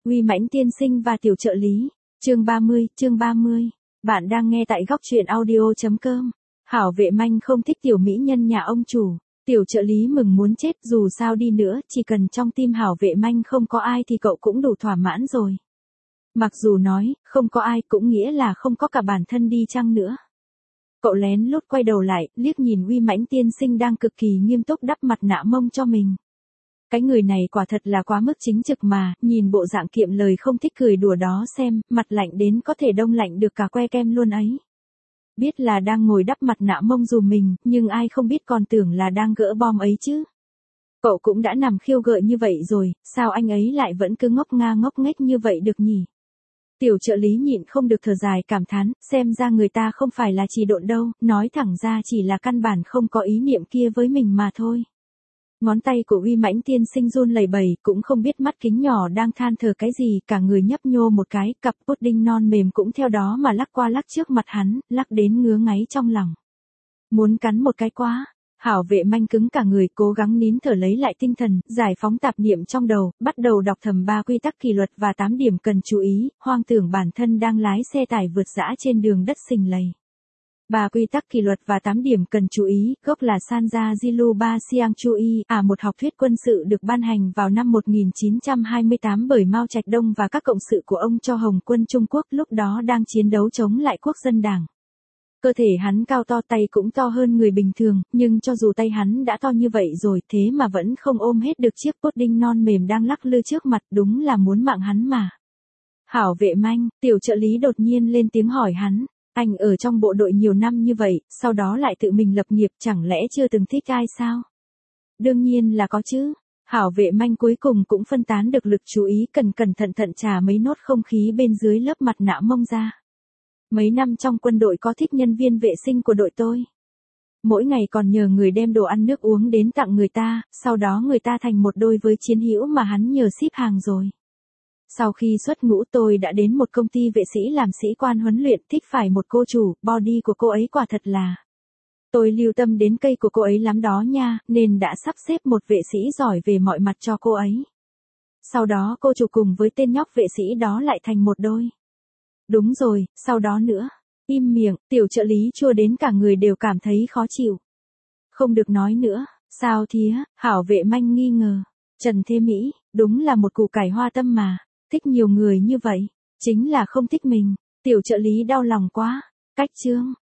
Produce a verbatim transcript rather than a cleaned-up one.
Uy Mãnh tiên sinh và tiểu trợ lý. Chương ba mươi, chương ba mươi. Bạn đang nghe tại góc truyện audio.com. Hảo Vệ Manh không thích tiểu mỹ nhân nhà ông chủ. Tiểu trợ lý mừng muốn chết, dù sao đi nữa, chỉ cần trong tim Hảo Vệ Manh không có ai thì cậu cũng đủ thỏa mãn rồi. Mặc dù nói, không có ai cũng nghĩa là không có cả bản thân đi chăng nữa. Cậu lén lút quay đầu lại, liếc nhìn Uy Mãnh tiên sinh đang cực kỳ nghiêm túc đắp mặt nạ mông cho mình. Cái người này quả thật là quá mức chính trực mà, nhìn bộ dạng kiệm lời không thích cười đùa đó xem, mặt lạnh đến có thể đông lạnh được cả que kem luôn ấy. Biết là đang ngồi đắp mặt nạ mông dùm mình, nhưng ai không biết còn tưởng là đang gỡ bom ấy chứ. Cậu cũng đã nằm khiêu gợi như vậy rồi, sao anh ấy lại vẫn cứ ngốc nga ngốc nghếch như vậy được nhỉ? Tiểu trợ lý nhịn không được thở dài cảm thán, xem ra người ta không phải là trì độn đâu, nói thẳng ra chỉ là căn bản không có ý niệm kia với mình mà thôi. Ngón tay của Uy Mãnh tiên sinh run lẩy bẩy, cũng không biết mắt kính nhỏ đang than thở cái gì, cả người nhấp nhô một cái, cặp pudding non mềm cũng theo đó mà lắc qua lắc trước mặt hắn, lắc đến ngứa ngáy trong lòng. Muốn cắn một cái quá. Hảo Vệ Manh cứng cả người, cố gắng nín thở lấy lại tinh thần, giải phóng tạp niệm trong đầu, bắt đầu đọc thầm ba quy tắc kỷ luật và tám điểm cần chú ý, hoang tưởng bản thân đang lái xe tải vượt dã trên đường đất sình lầy. Ba quy tắc kỷ luật và tám điểm cần chú ý, gốc là Sanja Zilu Ba Siang Chui, à một học thuyết quân sự được ban hành vào năm một nghìn chín trăm hai mươi tám bởi Mao Trạch Đông và các cộng sự của ông cho Hồng quân Trung Quốc lúc đó đang chiến đấu chống lại quốc dân đảng. Cơ thể hắn cao to, tay cũng to hơn người bình thường, nhưng cho dù tay hắn đã to như vậy rồi thế mà vẫn không ôm hết được chiếc pudding non mềm đang lắc lư trước mặt, đúng là muốn mạng hắn mà. Hảo Vệ Manh, tiểu trợ lý đột nhiên lên tiếng hỏi hắn, anh ở trong bộ đội nhiều năm như vậy, sau đó lại tự mình lập nghiệp, chẳng lẽ chưa từng thích ai sao? Đương nhiên là có chứ. Hảo Vệ Manh cuối cùng cũng phân tán được lực chú ý, cẩn cẩn thận thận trà mấy nốt không khí bên dưới lớp mặt nạ mông ra. Mấy năm trong quân đội có thích nhân viên vệ sinh của đội tôi. Mỗi ngày còn nhờ người đem đồ ăn nước uống đến tặng người ta, sau đó người ta thành một đôi với chiến hữu mà hắn nhờ ship hàng rồi. Sau khi xuất ngũ tôi đã đến một công ty vệ sĩ làm sĩ quan huấn luyện, thích phải một cô chủ, body của cô ấy quả thật là. Tôi lưu tâm đến cây của cô ấy lắm đó nha, nên đã sắp xếp một vệ sĩ giỏi về mọi mặt cho cô ấy. Sau đó cô chủ cùng với tên nhóc vệ sĩ đó lại thành một đôi. Đúng rồi, sau đó nữa. Im miệng, tiểu trợ lý chua đến cả người đều cảm thấy khó chịu. Không được nói nữa, sao thía, Hảo Vệ Manh nghi ngờ. Trần Thế Mỹ, đúng là một củ cải hoa tâm mà, thích nhiều người như vậy, chính là không thích mình. Tiểu trợ lý đau lòng quá. Cách chương,